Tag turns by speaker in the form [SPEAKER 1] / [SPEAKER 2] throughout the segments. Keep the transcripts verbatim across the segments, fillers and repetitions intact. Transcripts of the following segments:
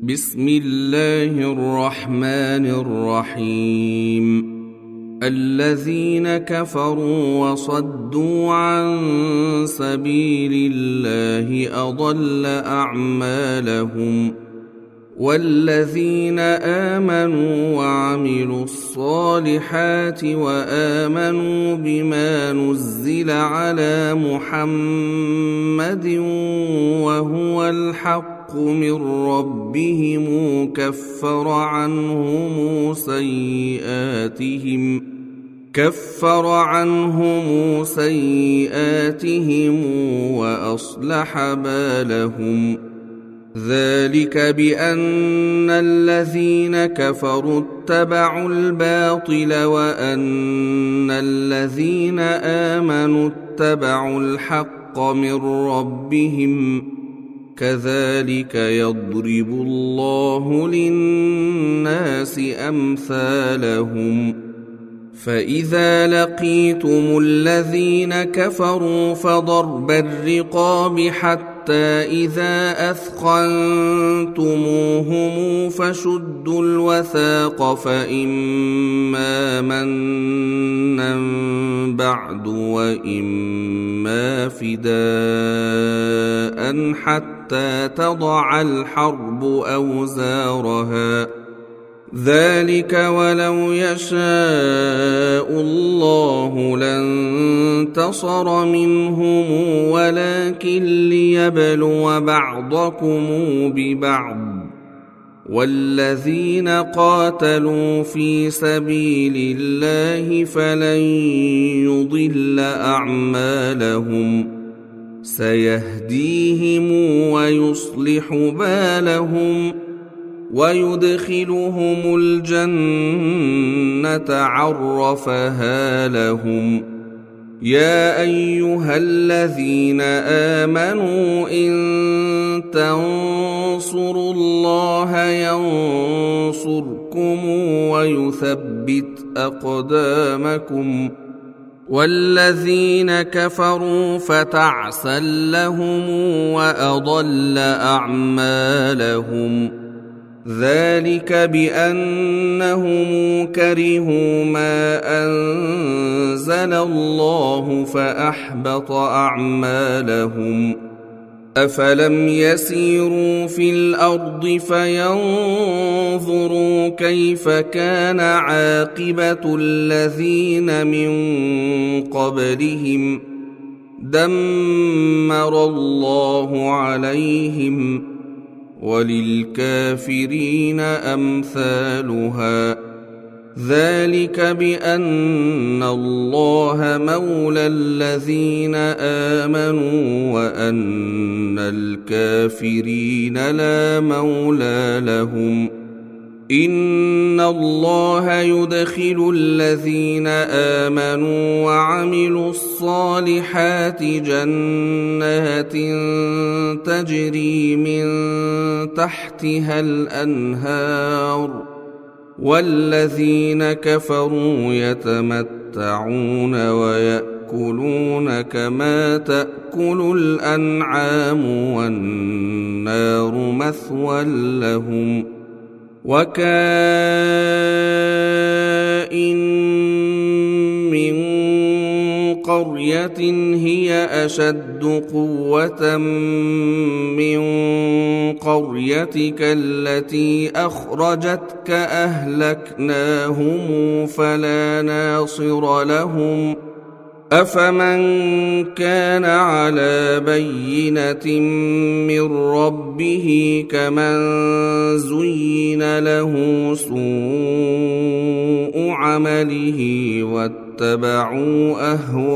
[SPEAKER 1] بسم الله الرحمن الرحيم. الذين كفروا وصدوا عن سبيل الله أضل أعمالهم، والذين آمنوا وعملوا الصالحات وآمنوا بما نزل على محمد وهو الحق من ربهم كفر عنهم سيئاتهم كفر عنهم سيئاتهم وأصلح بالهم. ذلك بأن الذين كفروا اتبعوا الباطل وأن الذين آمنوا اتبعوا الحق من ربهم، كذلك يضرب الله للناس أمثالهم. فإذا لقيتم الذين كفروا فضرب الرقاب حتى إذا أثخنتموهم فشدوا الوثاق، فإما منا بعد وإما فداء حتى تضع الحرب أوزارها. ذلك ولو يشاء الله لانتصر منهم ولكن ليبلو بعضكم ببعض، والذين قاتلوا في سبيل الله فلن يضل أعمالهم، سيهديهم ويصلح بالهم ويدخلهم الجنة عرفها لهم. يا أيها الذين آمنوا إن تنصروا الله ينصركم ويثبت أقدامكم، والذين كفروا فتعسا لهم وأضل أعمالهم. ذلك بأنهم كرهوا ما أنزل الله فأحبط أعمالهم. أفلم يسيروا في الأرض فينظروا كيف كان عاقبة الذين من قبلهم، دمر الله عليهم، وللكافرين أمثالها. ذلك بأن الله مولى الذين آمنوا وأن الكافرين لا مولى لهم. إن الله يدخل الذين آمنوا وعملوا الصالحات جنات تجري من تحتها الأنهار، والذين كفروا يتمتعون ويأكلون كما تأكل الأنعام والنار مثوى لهم. وكائن من قرية هي أشد قوة من قريتك التي أخرجتك أهلكناهم فلا ناصر لهم. أفمن كان على بينة من ربه كمن زين له سوء عمله واتبعوا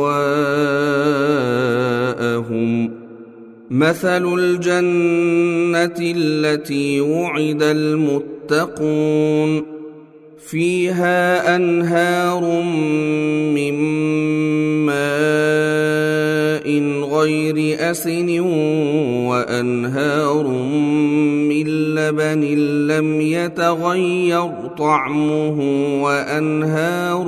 [SPEAKER 1] أهواءهم. مثل الجنة التي وعد المتقون فيها أنهار من ماء غير أسن وأنهار من لبن لم يتغير طعمه وأنهار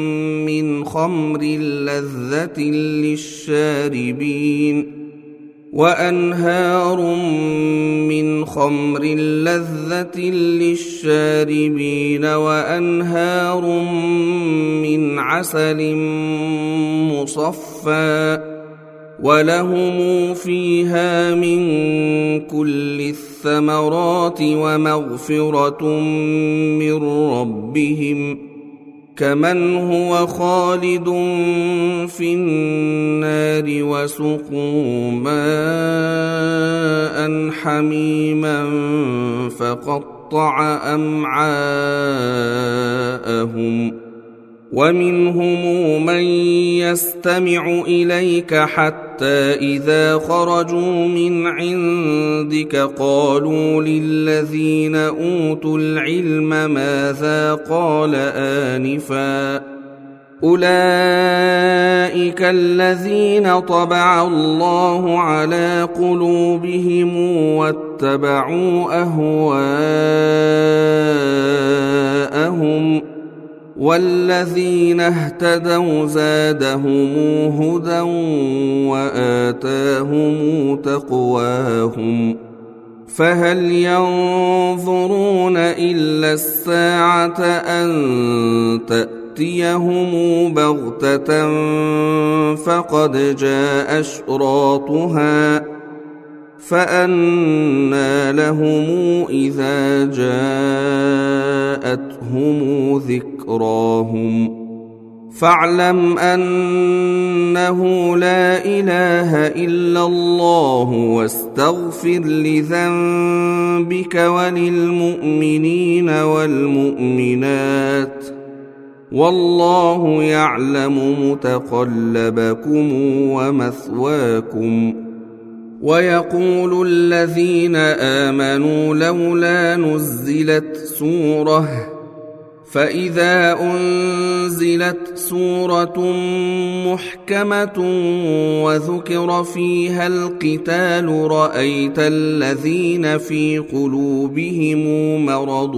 [SPEAKER 1] من خمر لذة للشاربين وأنهار من خمر لذة للشاربين وأنهار من عسل مصفى ولهم فيها من كل الثمرات ومغفرة من ربهم كمن هو خالد في النار وسقوا ماء حميما فقطع أمعاءهم ومنهم من يستمع إليك حتى إذا خرجوا من عندك قالوا للذين أوتوا العلم ماذا قال آنفا أولئك الذين طبع الله على قلوبهم واتبعوا أهواءهم والذين اهتدوا زادهم هدى وآتاهم تقواهم فهل ينظرون إلا الساعة أن تأتيهم بغتة فقد جاء أشراطها فأنى لهم إذا جاءتهم ذكراهم فاعلم أنه لا إله إلا الله واستغفر لذنبك وللمؤمنين والمؤمنات والله يعلم متقلبكم ومثواكم ويقول الذين آمنوا لولا نزلت سورة فإذا أنزلت سورة محكمة وذكر فيها القتال رأيت الذين في قلوبهم مرض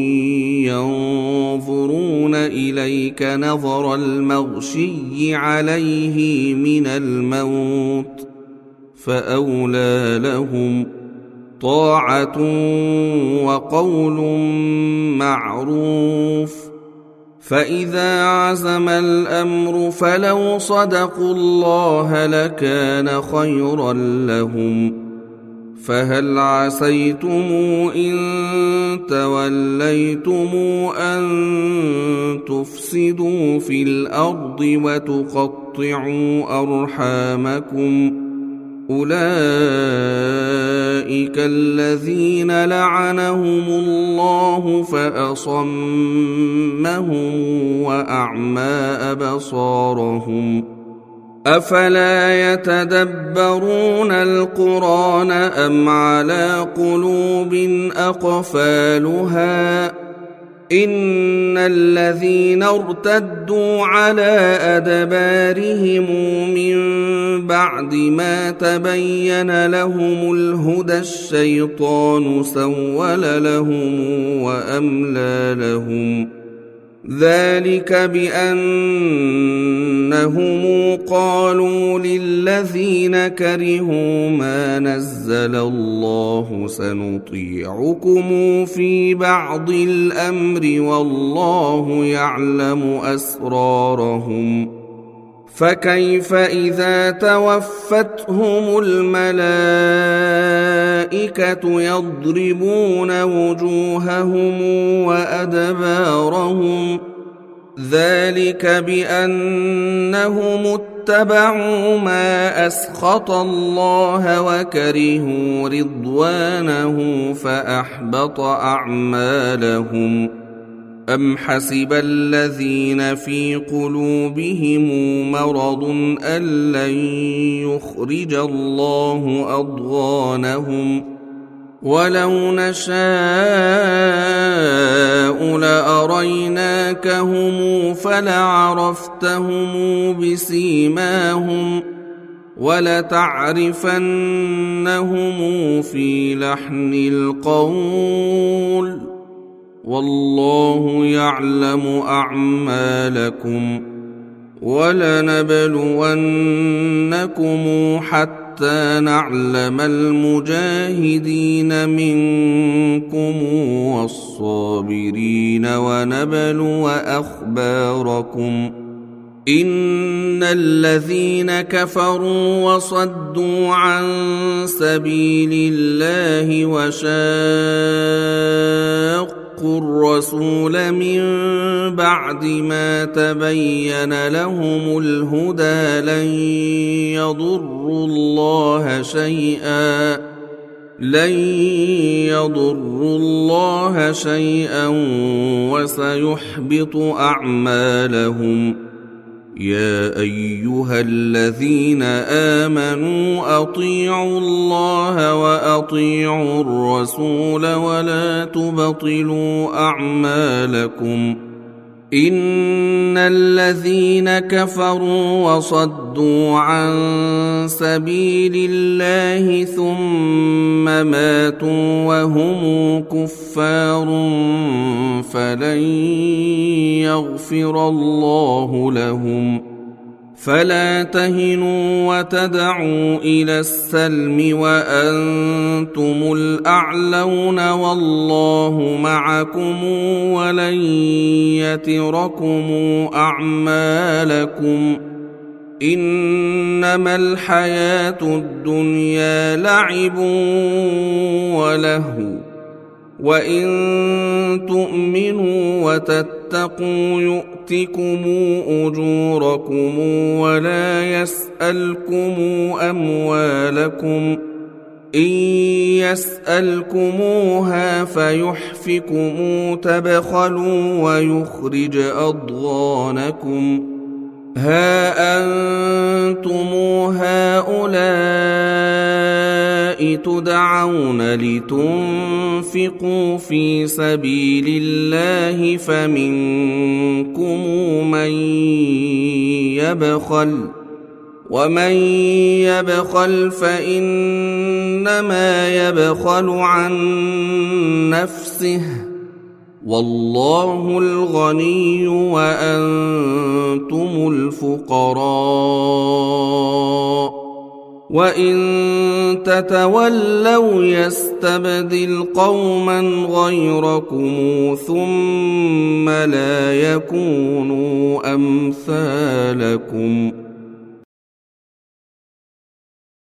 [SPEAKER 1] ينظرون إليك نظر المغشي عليه من الموت فأولى لهم طاعة وقول معروف فإذا عزم الأمر فلو صدقوا الله لكان خيرا لهم فهل عسيتم إن توليتم أن تفسدوا في الأرض وتقطعوا أرحامكم أولئك الذين لعنهم الله فأصمهم وأعمى أبصارهم أفلا يتدبرون القرآن أم على قلوب أقفالها إن الذين ارتدوا على أدبارهم من بعد ما تبين لهم الهدى الشيطان سول لهم وأملى لهم ذلك بأنهم قالوا للذين كرهوا ما نزل الله سنطيعكم في بعض الأمر والله يعلم أسرارهم فكيف إذا توفتهم الملائكة يضربون وجوههم وأدبارهم ذلك بأنهم اتبعوا ما أسخط الله وكرهوا رضوانه فأحبط أعمالهم أم حسب الذين في قلوبهم مرض أن لن يخرج الله أضغانهم ولو نشاء لأريناكهم فلعرفتهم بسيماهم ولتعرفنهم في لحن القول والله يعلم أعمالكم ولنبلونكم حتى حتى نعلم المجاهدين منكم والصابرين ونبلو أخباركم إن الذين كفروا وصدوا عن سبيل الله وشاقوا الرسول من بعد ما تبين لهم الهدى لن يضروا الله شيئا لن يضروا الله شيئا وسيحبط أعمالهم يا أيها الذين آمنوا أطيعوا الله وأطيعوا الرسول ولا تبطلوا أعمالكم إن الذين كفروا وصدوا عن سبيل الله ثم ماتوا وهم كفار فلن يغفر الله لهم فلا تهنوا وتدعوا إلى السلم وأنتم الأعلون والله معكم ولن يتركم أعمالكم إنما الحياة الدنيا لعب ولهو وإن تؤمنوا وتتقوا يؤتكم أجوركم ولا يسألكم أموالكم إن يسألكموها فيحفكم تبخلوا ويخرج أضغانكم ها أنتم هؤلاء تدعون لتنفقوا في سبيل الله فمنكم من يبخل ومن يبخل فإنما يبخل عن نفسه والله الغني وأنتم الفقراء وإن تتولوا يستبدل قوما غيركم ثم لا يكونوا أمثالكم